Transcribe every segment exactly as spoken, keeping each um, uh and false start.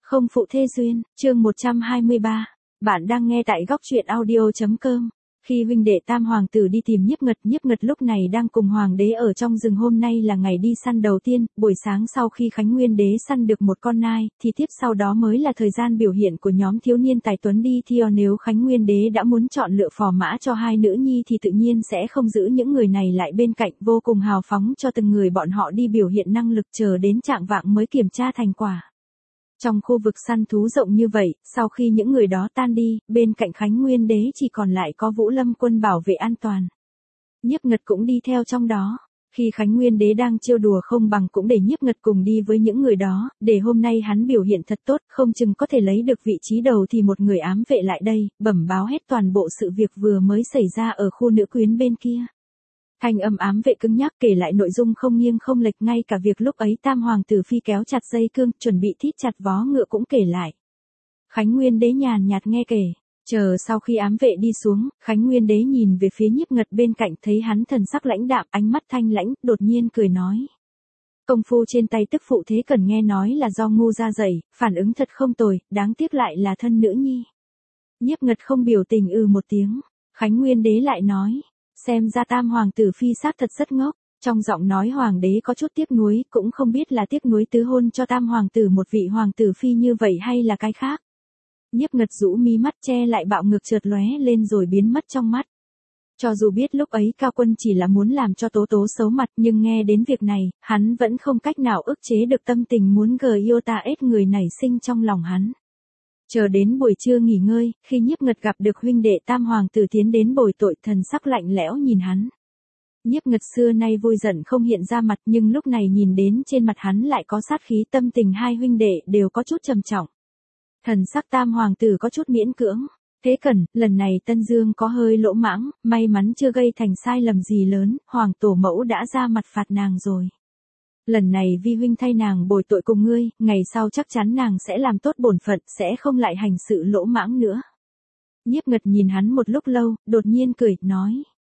Không phụ thê duyên, chương một trăm hai mươi ba. Bạn đang nghe tại góc truyện audio.com. Khi huynh đệ Tam hoàng tử đi tìm Nhiếp Ngật, Nhiếp Ngật lúc này đang cùng hoàng đế ở trong rừng. Hôm nay là ngày đi săn đầu tiên, buổi sáng sau khi Khánh Nguyên đế săn được một con nai, thì tiếp sau đó mới là thời gian biểu hiện của nhóm thiếu niên tài tuấn đi theo. Nếu Khánh Nguyên đế đã muốn chọn lựa phò mã cho hai nữ nhi thì tự nhiên sẽ không giữ những người này lại bên cạnh, vô cùng hào phóng cho từng người bọn họ đi biểu hiện năng lực, chờ đến trạng vạng mới kiểm tra thành quả. Trong khu vực săn thú rộng như vậy, sau khi những người đó tan đi, bên cạnh Khánh Nguyên đế chỉ còn lại có Vũ Lâm quân bảo vệ an toàn. Nhiếp Ngật cũng đi theo trong đó. Khi Khánh Nguyên đế đang trêu đùa không bằng cũng để Nhiếp Ngật cùng đi với những người đó, để hôm nay hắn biểu hiện thật tốt, không chừng có thể lấy được vị trí đầu. Thì một người ám vệ lại đây, bẩm báo hết toàn bộ sự việc vừa mới xảy ra ở khu nữ quyến bên kia. Thanh âm ám vệ cứng nhắc kể lại nội dung không nghiêng không lệch, ngay cả việc lúc ấy Tam hoàng tử phi kéo chặt dây cương, chuẩn bị thít chặt vó ngựa cũng kể lại. Khánh Nguyên đế nhàn nhạt nghe kể, chờ sau khi ám vệ đi xuống, Khánh Nguyên đế nhìn về phía Nhiếp Ngật bên cạnh, thấy hắn thần sắc lãnh đạm, ánh mắt thanh lãnh, đột nhiên cười nói: công phu trên tay tức phụ thế cần nghe nói là do ngu ra dạy, phản ứng thật không tồi, đáng tiếc lại là thân nữ nhi. Nhiếp Ngật không biểu tình ư một tiếng. Khánh Nguyên đế lại nói: xem ra Tam hoàng tử phi xác thật rất ngốc. Trong giọng nói hoàng đế có chút tiếc nuối, cũng không biết là tiếc nuối tứ hôn cho Tam hoàng tử một vị hoàng tử phi như vậy hay là cái khác. Nhiếp Ngật rũ mí mắt che lại bạo ngược chợt lóe lên rồi biến mất trong mắt. Cho dù biết lúc ấy Cao Quân chỉ là muốn làm cho Tố Tố xấu mặt, nhưng nghe đến việc này, hắn vẫn không cách nào ức chế được tâm tình muốn gờ yêu ta ết người nảy sinh trong lòng hắn. Chờ đến buổi trưa nghỉ ngơi, khi Nhiếp Ngật gặp được huynh đệ Tam hoàng tử tiến đến bồi tội, thần sắc lạnh lẽo nhìn hắn. Nhiếp Ngật xưa nay vui giận không hiện ra mặt, nhưng lúc này nhìn đến trên mặt hắn lại có sát khí, tâm tình hai huynh đệ đều có chút trầm trọng. Thần sắc Tam hoàng tử có chút miễn cưỡng. Thế cần, lần này Tân Dương có hơi lỗ mãng, may mắn chưa gây thành sai lầm gì lớn, hoàng tổ mẫu đã ra mặt phạt nàng rồi. Lần này vi huynh thay nàng bồi tội cùng ngươi, ngày sau chắc chắn nàng sẽ làm tốt bổn phận, sẽ không lại hành sự lỗ mãng nữa. Nhiếp Ngật nhìn hắn một lúc lâu, đột nhiên cười, nói: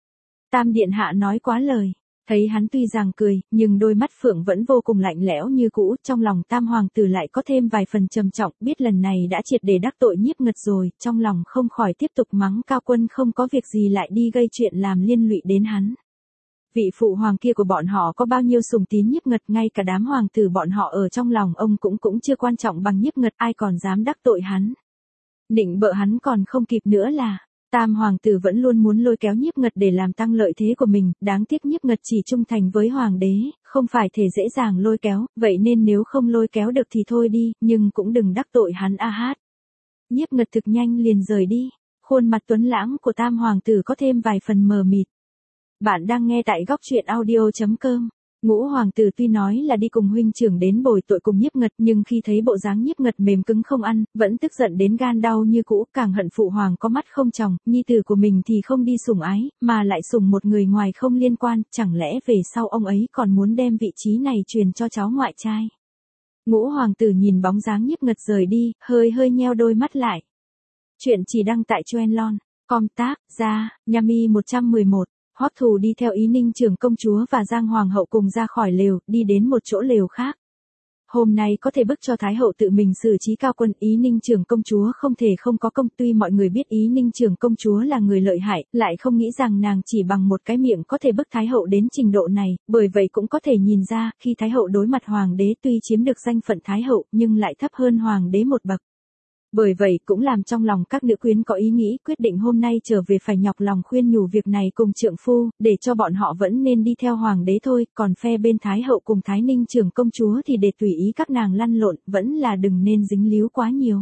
Tam điện hạ nói quá lời. Thấy hắn tuy rằng cười, nhưng đôi mắt phượng vẫn vô cùng lạnh lẽo như cũ, trong lòng Tam hoàng tử lại có thêm vài phần trầm trọng, biết lần này đã triệt để đắc tội Nhiếp Ngật rồi, trong lòng không khỏi tiếp tục mắng Cao Quân không có việc gì lại đi gây chuyện làm liên lụy đến hắn. Vị phụ hoàng kia của bọn họ có bao nhiêu sùng tín Nhiếp Ngật, ngay cả đám hoàng tử bọn họ ở trong lòng ông cũng cũng chưa quan trọng bằng Nhiếp Ngật, ai còn dám đắc tội hắn. Định bợ hắn còn không kịp nữa là, Tam hoàng tử vẫn luôn muốn lôi kéo Nhiếp Ngật để làm tăng lợi thế của mình, đáng tiếc Nhiếp Ngật chỉ trung thành với hoàng đế, không phải thể dễ dàng lôi kéo, vậy nên nếu không lôi kéo được thì thôi đi, nhưng cũng đừng đắc tội hắn a hát. Nhiếp Ngật thực nhanh liền rời đi, khuôn mặt tuấn lãng của Tam hoàng tử có thêm vài phần mờ mịt. Bạn đang nghe tại góc truyện audio.com. Ngũ hoàng tử tuy nói là đi cùng huynh trưởng đến bồi tội cùng Nhiếp Ngật, nhưng khi thấy bộ dáng Nhiếp Ngật mềm cứng không ăn, vẫn tức giận đến gan đau như cũ, càng hận phụ hoàng có mắt không tròng, nhi tử của mình thì không đi sủng ái, mà lại sủng một người ngoài không liên quan, chẳng lẽ về sau ông ấy còn muốn đem vị trí này truyền cho cháu ngoại trai. Ngũ hoàng tử nhìn bóng dáng Nhiếp Ngật rời đi, hơi hơi nheo đôi mắt lại. Chuyện chỉ đăng tại Chuenlon, com tác, ra, Yami một trăm mười một. Hoắc Thù đi theo Ý Ninh trưởng công chúa và Giang hoàng hậu cùng ra khỏi lều, đi đến một chỗ lều khác. Hôm nay có thể bức cho Thái hậu tự mình xử trí Cao Quân, Ý Ninh trưởng công chúa không thể không có công. Tuy mọi người biết Ý Ninh trưởng công chúa là người lợi hại, lại không nghĩ rằng nàng chỉ bằng một cái miệng có thể bức Thái hậu đến trình độ này, bởi vậy cũng có thể nhìn ra, khi Thái hậu đối mặt hoàng đế tuy chiếm được danh phận Thái hậu, nhưng lại thấp hơn hoàng đế một bậc. Bởi vậy cũng làm trong lòng các nữ quyến có ý nghĩ quyết định hôm nay trở về phải nhọc lòng khuyên nhủ việc này cùng trượng phu, để cho bọn họ vẫn nên đi theo hoàng đế thôi, còn phe bên Thái hậu cùng Thái Ninh trưởng công chúa thì để tùy ý các nàng lăn lộn, vẫn là đừng nên dính líu quá nhiều.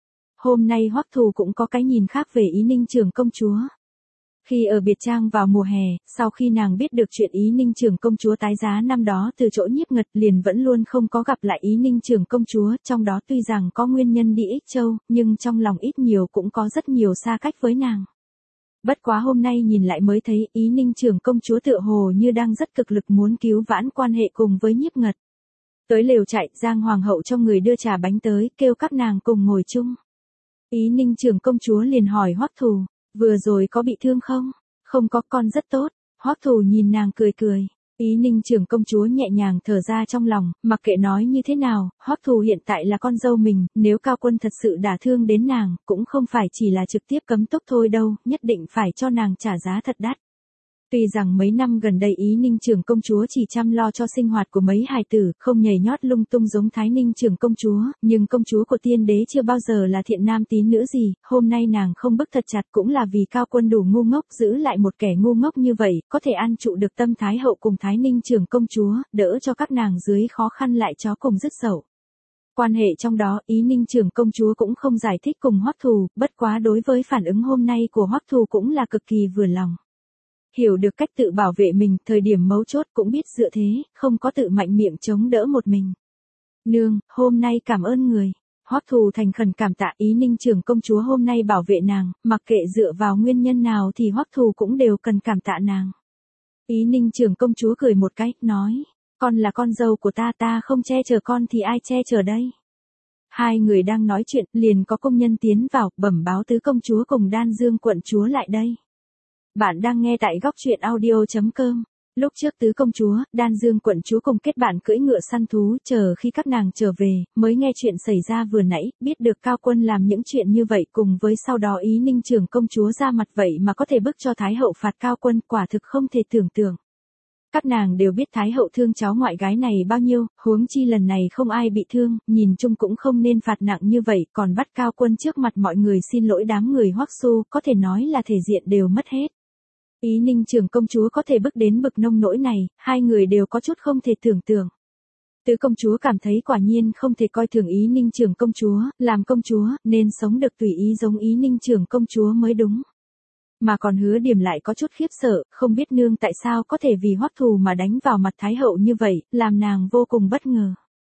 Hôm nay Hoắc Thù cũng có cái nhìn khác về Ý Ninh trưởng công chúa. Khi ở biệt trang vào mùa hè, sau khi nàng biết được chuyện Ý Ninh trưởng công chúa tái giá năm đó từ chỗ Nhiếp Ngật, liền vẫn luôn không có gặp lại Ý Ninh trưởng công chúa, trong đó tuy rằng có nguyên nhân đi Ích Châu, nhưng trong lòng ít nhiều cũng có rất nhiều xa cách với nàng. Bất quá hôm nay nhìn lại mới thấy Ý Ninh trưởng công chúa tựa hồ như đang rất cực lực muốn cứu vãn quan hệ cùng với Nhiếp Ngật. Tới lều chạy, Giang hoàng hậu cho người đưa trà bánh tới, kêu các nàng cùng ngồi chung. Ý Ninh trưởng công chúa liền hỏi Hoắc Thù: vừa rồi có bị thương không? Không có, con rất tốt. Hoắc Thù nhìn nàng cười cười. Ý Ninh trưởng công chúa nhẹ nhàng thở ra trong lòng, mặc kệ nói như thế nào, Hoắc Thù hiện tại là con dâu mình, nếu Cao Quân thật sự đả thương đến nàng, cũng không phải chỉ là trực tiếp cấm túc thôi đâu, nhất định phải cho nàng trả giá thật đắt. Tuy rằng mấy năm gần đây Ý Ninh trưởng công chúa chỉ chăm lo cho sinh hoạt của mấy hài tử, không nhảy nhót lung tung giống Thái Ninh trưởng công chúa, nhưng công chúa của tiên đế chưa bao giờ là thiện nam tín nữ gì, hôm nay nàng không bức thật chặt cũng là vì Cao Quân đủ ngu ngốc giữ lại một kẻ ngu ngốc như vậy, có thể an trụ được tâm Thái hậu cùng Thái Ninh trưởng công chúa, đỡ cho các nàng dưới khó khăn lại chó cùng dứt sầu. Quan hệ trong đó, Ý Ninh trưởng công chúa cũng không giải thích cùng Hoắc Thù, bất quá đối với phản ứng hôm nay của Hoắc Thù cũng là cực kỳ vừa lòng. Hiểu được cách tự bảo vệ mình, thời điểm mấu chốt cũng biết dựa thế, không có tự mạnh miệng chống đỡ một mình. Nương, hôm nay cảm ơn người. Hoắc Thù thành khẩn cảm tạ Ý Ninh trưởng công chúa hôm nay bảo vệ nàng, mặc kệ dựa vào nguyên nhân nào thì Hoắc Thù cũng đều cần cảm tạ nàng. Ý Ninh trưởng công chúa cười một cái, nói, con là con dâu của ta, ta không che chở con thì ai che chở đây. Hai người đang nói chuyện, liền có công nhân tiến vào, bẩm báo tứ công chúa cùng Đan Dương quận chúa lại đây. Bạn đang nghe tại góc truyện audio chấm com. Lúc trước tứ công chúa, Đan Dương quận chúa cùng kết bạn cưỡi ngựa săn thú, chờ khi các nàng trở về, mới nghe chuyện xảy ra vừa nãy, biết được Cao Quân làm những chuyện như vậy cùng với sau đó Ý Ninh trưởng công chúa ra mặt vậy mà có thể bức cho Thái hậu phạt Cao Quân, quả thực không thể tưởng tượng. Các nàng đều biết Thái hậu thương cháu ngoại gái này bao nhiêu, huống chi lần này không ai bị thương, nhìn chung cũng không nên phạt nặng như vậy, còn bắt Cao Quân trước mặt mọi người xin lỗi đám người Hoắc Xu, có thể nói là thể diện đều mất hết. Ý Ninh trưởng công chúa có thể bức đến bực nông nỗi này, hai người đều có chút không thể tưởng tượng. Tứ công chúa cảm thấy quả nhiên không thể coi thường Ý Ninh trưởng công chúa, làm công chúa, nên sống được tùy ý giống Ý Ninh trưởng công chúa mới đúng. Mà còn Hứa Điểm lại có chút khiếp sợ, không biết nương tại sao có thể vì Hoắc Thù mà đánh vào mặt Thái hậu như vậy, làm nàng vô cùng bất ngờ.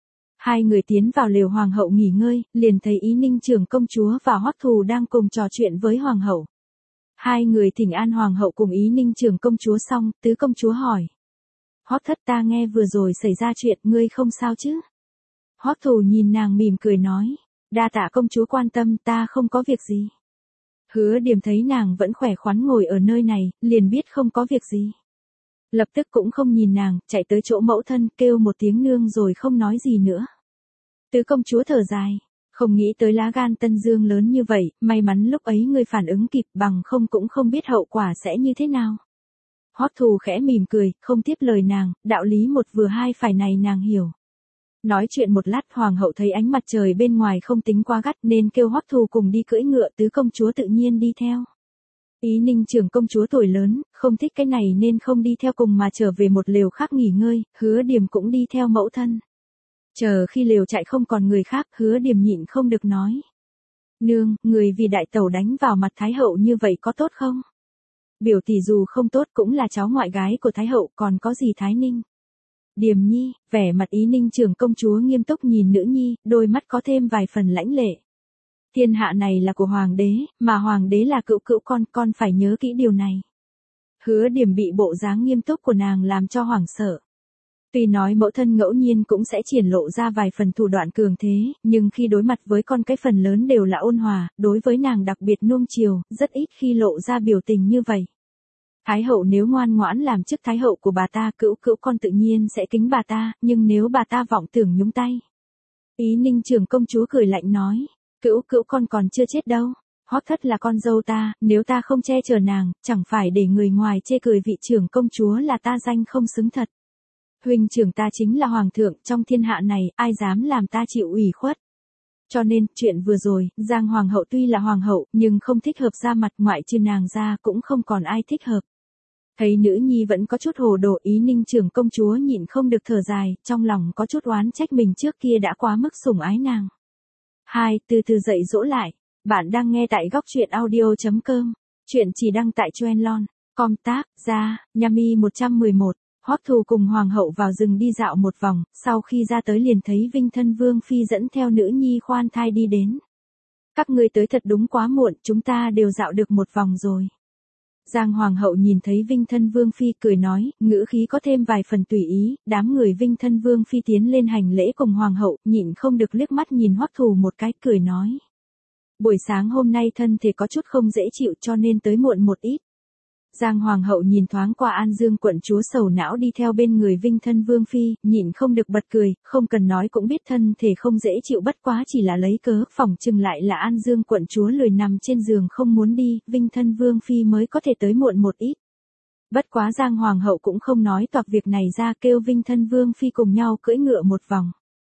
Hai người tiến vào lều hoàng hậu nghỉ ngơi, liền thấy Ý Ninh trưởng công chúa và Hoắc Thù đang cùng trò chuyện với hoàng hậu. Hai người thỉnh an hoàng hậu cùng Ý Ninh trưởng công chúa xong, tứ công chúa hỏi. Hoắc thất, ta nghe vừa rồi xảy ra chuyện, ngươi không sao chứ? Hoắc Thù nhìn nàng mỉm cười nói, đa tạ công chúa quan tâm, ta không có việc gì. Hứa Điểm thấy nàng vẫn khỏe khoắn ngồi ở nơi này, liền biết không có việc gì. Lập tức cũng không nhìn nàng, chạy tới chỗ mẫu thân, kêu một tiếng nương rồi không nói gì nữa. Tứ công chúa thở dài. Không nghĩ tới lá gan Tân Dương lớn như vậy, may mắn lúc ấy người phản ứng kịp, bằng không cũng không biết hậu quả sẽ như thế nào. Hoắc Thù khẽ mỉm cười, không tiếp lời nàng, đạo lý một vừa hai phải này nàng hiểu. Nói chuyện một lát, hoàng hậu thấy ánh mặt trời bên ngoài không tính quá gắt nên kêu Hoắc Thù cùng đi cưỡi ngựa, tứ công chúa tự nhiên đi theo. Ý Ninh trưởng công chúa tuổi lớn, không thích cái này nên không đi theo cùng mà trở về một lều khác nghỉ ngơi, Hứa Điểm cũng đi theo mẫu thân. Chờ khi lều chạy không còn người khác, Hứa Điểm nhịn không được nói. Nương, người vì đại tẩu đánh vào mặt Thái hậu như vậy có tốt không? Biểu tỷ dù không tốt cũng là cháu ngoại gái của Thái hậu, còn có gì Thái Ninh? Điểm nhi, vẻ mặt Ý Ninh trưởng công chúa nghiêm túc nhìn nữ nhi, đôi mắt có thêm vài phần lãnh lệ. Thiên hạ này là của hoàng đế, mà hoàng đế là cữu cữu con, con phải nhớ kỹ điều này. Hứa Điểm bị bộ dáng nghiêm túc của nàng làm cho hoảng sợ. Tuy nói mẫu thân ngẫu nhiên cũng sẽ triển lộ ra vài phần thủ đoạn cường thế, nhưng khi đối mặt với con cái phần lớn đều là ôn hòa, đối với nàng đặc biệt nuông chiều, rất ít khi lộ ra biểu tình như vậy. Thái hậu nếu ngoan ngoãn làm chức thái hậu của bà ta, cữu cữu con tự nhiên sẽ kính bà ta, nhưng nếu bà ta vọng tưởng nhúng tay. Ý Ninh trưởng công chúa cười lạnh nói, cữu cữu con còn chưa chết đâu. Hoắc thất là con dâu ta, nếu ta không che chở nàng, chẳng phải để người ngoài chê cười vị trưởng công chúa là ta danh không xứng thật. Huynh trưởng ta chính là hoàng thượng, trong thiên hạ này, ai dám làm ta chịu ủy khuất. Cho nên, chuyện vừa rồi, Giang hoàng hậu tuy là hoàng hậu, nhưng không thích hợp ra mặt, ngoại trừ nàng ra cũng không còn ai thích hợp. Thấy nữ nhi vẫn có chút hồ đồ, Ý Ninh trưởng công chúa nhịn không được thở dài, trong lòng có chút oán trách mình trước kia đã quá mức sủng ái nàng. Hai, từ từ dậy dỗ lại. Bạn đang nghe tại góc truyện audio chấm com. Chuyện chỉ đăng tại Trendlon, com tác, ra, Yami một trăm mười một. Hoắc Thù cùng hoàng hậu vào rừng đi dạo một vòng, sau khi ra tới liền thấy Vinh Thân Vương phi dẫn theo nữ nhi khoan thai đi đến. Các ngươi tới thật đúng quá muộn, chúng ta đều dạo được một vòng rồi. Giang hoàng hậu nhìn thấy Vinh Thân Vương phi cười nói, ngữ khí có thêm vài phần tùy ý, đám người Vinh Thân Vương phi tiến lên hành lễ cùng hoàng hậu, nhịn không được liếc mắt nhìn Hoắc Thù một cái, cười nói. Buổi sáng hôm nay thân thể có chút không dễ chịu cho nên tới muộn một ít. Giang Hoàng hậu nhìn thoáng qua An Dương quận chúa sầu não đi theo bên người Vinh thân Vương Phi, nhịn không được bật cười, không cần nói cũng biết thân thể không dễ chịu bất quá chỉ là lấy cớ, phỏng chừng lại là An Dương quận chúa lười nằm trên giường không muốn đi, Vinh thân Vương Phi mới có thể tới muộn một ít. Bất quá Giang Hoàng hậu cũng không nói toạc việc này ra, kêu Vinh thân Vương Phi cùng nhau cưỡi ngựa một vòng.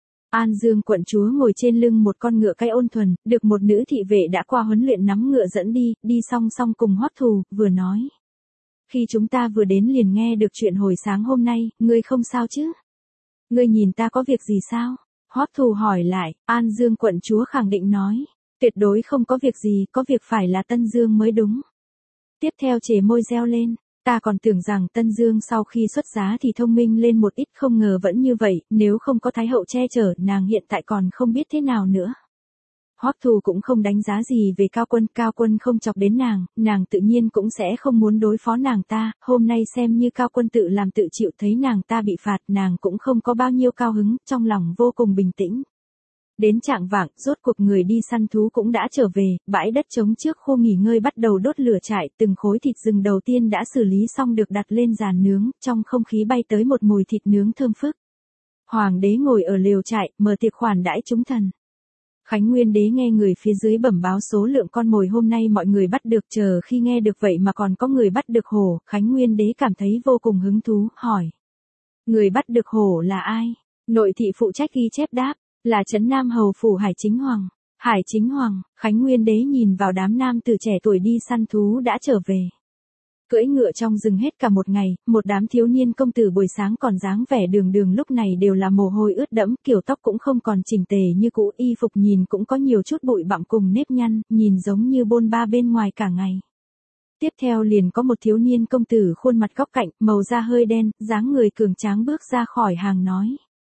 An Dương quận chúa ngồi trên lưng một con ngựa cay ôn thuần, được một nữ thị vệ đã qua huấn luyện nắm ngựa dẫn đi, đi song song cùng Hoắc Thù, vừa nói. Khi chúng ta vừa đến liền nghe được chuyện hồi sáng hôm nay, ngươi không sao chứ? Ngươi nhìn ta có việc gì sao? Hoắc Thù hỏi lại, An Dương quận chúa khẳng định nói. Tuyệt đối không có việc gì, có việc phải là Tân Dương mới đúng. Tiếp theo chề môi reo lên. Ta còn tưởng rằng Tân Dương sau khi xuất giá thì thông minh lên một ít, không ngờ vẫn như vậy, nếu không có Thái hậu che chở, nàng hiện tại còn không biết thế nào nữa. Hoắc Thù cũng không đánh giá gì về Cao Quân, Cao Quân không chọc đến nàng, nàng tự nhiên cũng sẽ không muốn đối phó nàng ta, hôm nay xem như Cao Quân tự làm tự chịu, thấy nàng ta bị phạt, nàng cũng không có bao nhiêu cao hứng, trong lòng vô cùng bình tĩnh. Đến trạng vạng, rốt cuộc người đi săn thú cũng đã trở về, bãi đất trống trước khu nghỉ ngơi bắt đầu đốt lửa trại, từng khối thịt rừng đầu tiên đã xử lý xong được đặt lên giàn nướng, trong không khí bay tới một mùi thịt nướng thơm phức. Hoàng đế ngồi ở lều trại, mở tiệc khoản đãi chúng thần. Khánh Nguyên đế nghe người phía dưới bẩm báo số lượng con mồi hôm nay mọi người bắt được, chờ khi nghe được vậy mà còn có người bắt được hổ, Khánh Nguyên đế cảm thấy vô cùng hứng thú, hỏi. Người bắt được hổ là ai? Nội thị phụ trách ghi chép đáp. Là Trấn Nam hầu phủ Hải Chính Hoàng. Hải Chính Hoàng, Khánh Nguyên đế nhìn vào đám nam tử trẻ tuổi đi săn thú đã trở về. Cưỡi ngựa trong rừng hết cả một ngày, một đám thiếu niên công tử buổi sáng còn dáng vẻ đường đường lúc này đều là mồ hôi ướt đẫm, kiểu tóc cũng không còn chỉnh tề như cũ, y phục nhìn cũng có nhiều chút bụi bặm cùng nếp nhăn, nhìn giống như bôn ba bên ngoài cả ngày. Tiếp theo liền có một thiếu niên công tử khuôn mặt góc cạnh, màu da hơi đen, dáng người cường tráng bước ra khỏi hàng nói.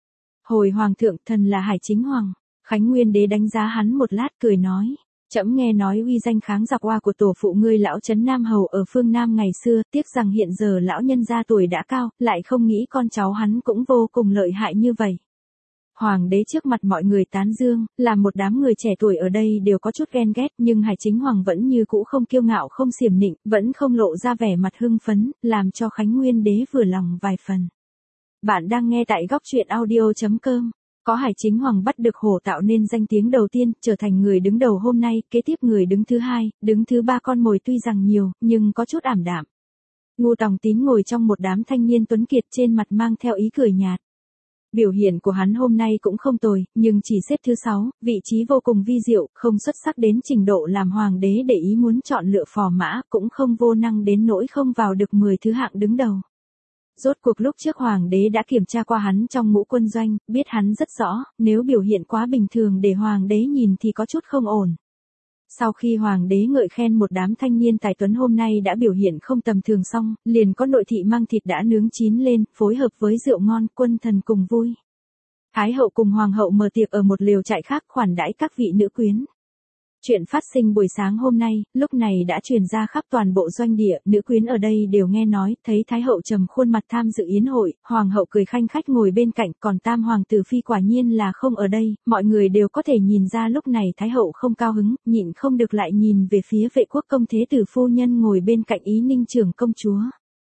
Hồi hoàng thượng, thần là Hải Chính Hoàng. Khánh Nguyên đế đánh giá hắn một lát cười nói. Trẫm nghe nói uy danh kháng giặc oa của tổ phụ ngươi lão Trấn Nam hầu ở phương Nam ngày xưa, tiếc rằng hiện giờ lão nhân gia tuổi đã cao, lại không nghĩ con cháu hắn cũng vô cùng lợi hại như vậy. Hoàng đế trước mặt mọi người tán dương, làm một đám người trẻ tuổi ở đây đều có chút ghen ghét, nhưng Hải Chính Hoàng vẫn như cũ không kiêu ngạo không xiểm nịnh, vẫn không lộ ra vẻ mặt hưng phấn, làm cho Khánh Nguyên đế vừa lòng vài phần. Bạn đang nghe tại góc truyện audio chấm com. Có Hải Chính Hoàng bắt được hổ tạo nên danh tiếng đầu tiên, trở thành người đứng đầu hôm nay, kế tiếp người đứng thứ hai, đứng thứ ba con mồi tuy rằng nhiều, nhưng có chút ảm đạm. Ngô Tòng Tín ngồi trong một đám thanh niên tuấn kiệt trên mặt mang theo ý cười nhạt. Biểu hiện của hắn hôm nay cũng không tồi, nhưng chỉ xếp thứ sáu, vị trí vô cùng vi diệu, không xuất sắc đến trình độ làm hoàng đế để ý muốn chọn lựa phò mã, cũng không vô năng đến nỗi không vào được mười thứ hạng đứng đầu. Rốt cuộc lúc trước hoàng đế đã kiểm tra qua hắn trong ngũ quân doanh, biết hắn rất rõ, nếu biểu hiện quá bình thường để hoàng đế nhìn thì có chút không ổn. Sau khi hoàng đế ngợi khen một đám thanh niên tài tuấn hôm nay đã biểu hiện không tầm thường xong, liền có nội thị mang thịt đã nướng chín lên, phối hợp với rượu ngon, quân thần cùng vui. Thái hậu cùng hoàng hậu mở tiệc ở một lều trại khác khoản đãi các vị nữ quyến. Chuyện phát sinh buổi sáng hôm nay, lúc này đã truyền ra khắp toàn bộ doanh địa, nữ quyến ở đây đều nghe nói, thấy Thái hậu trầm khuôn mặt tham dự yến hội, hoàng hậu cười khanh khách ngồi bên cạnh, còn tam hoàng tử phi quả nhiên là không ở đây, mọi người đều có thể nhìn ra lúc này Thái hậu không cao hứng, nhịn không được lại nhìn về phía vệ quốc công thế tử phu nhân ngồi bên cạnh Ý Ninh trưởng công chúa.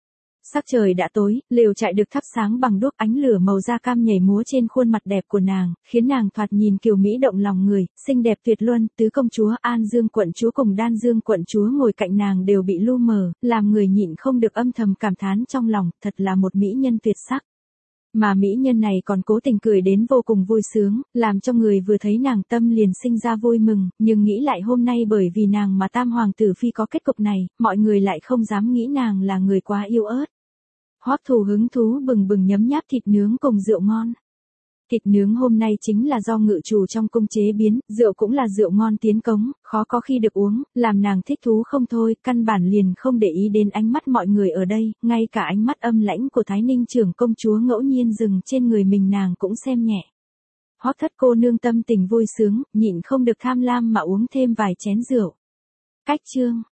Sắc trời đã tối, lều trại được thắp sáng bằng đuốc, ánh lửa màu da cam nhảy múa trên khuôn mặt đẹp của nàng, khiến nàng thoạt nhìn kiều mỹ động lòng người, xinh đẹp tuyệt luân, tứ công chúa, An Dương quận chúa cùng Đan Dương quận chúa ngồi cạnh nàng đều bị lu mờ, làm người nhịn không được âm thầm cảm thán trong lòng, thật là một mỹ nhân tuyệt sắc. Mà mỹ nhân này còn cố tình cười đến vô cùng vui sướng, làm cho người vừa thấy nàng tâm liền sinh ra vui mừng, nhưng nghĩ lại hôm nay bởi vì nàng mà tam hoàng tử phi có kết cục này, mọi người lại không dám nghĩ nàng là người quá yêu ớt. Hoắc Thù hứng thú bừng bừng nhấm nháp thịt nướng cùng rượu ngon. Thịt nướng hôm nay chính là do ngự chủ trong cung chế biến, rượu cũng là rượu ngon tiến cống, khó có khi được uống, làm nàng thích thú không thôi, căn bản liền không để ý đến ánh mắt mọi người ở đây, ngay cả ánh mắt âm lãnh của Thái Ninh trưởng công chúa ngẫu nhiên dừng trên người mình nàng cũng xem nhẹ. Hoắc thất cô nương tâm tình vui sướng, nhịn không được tham lam mà uống thêm vài chén rượu. Cách chương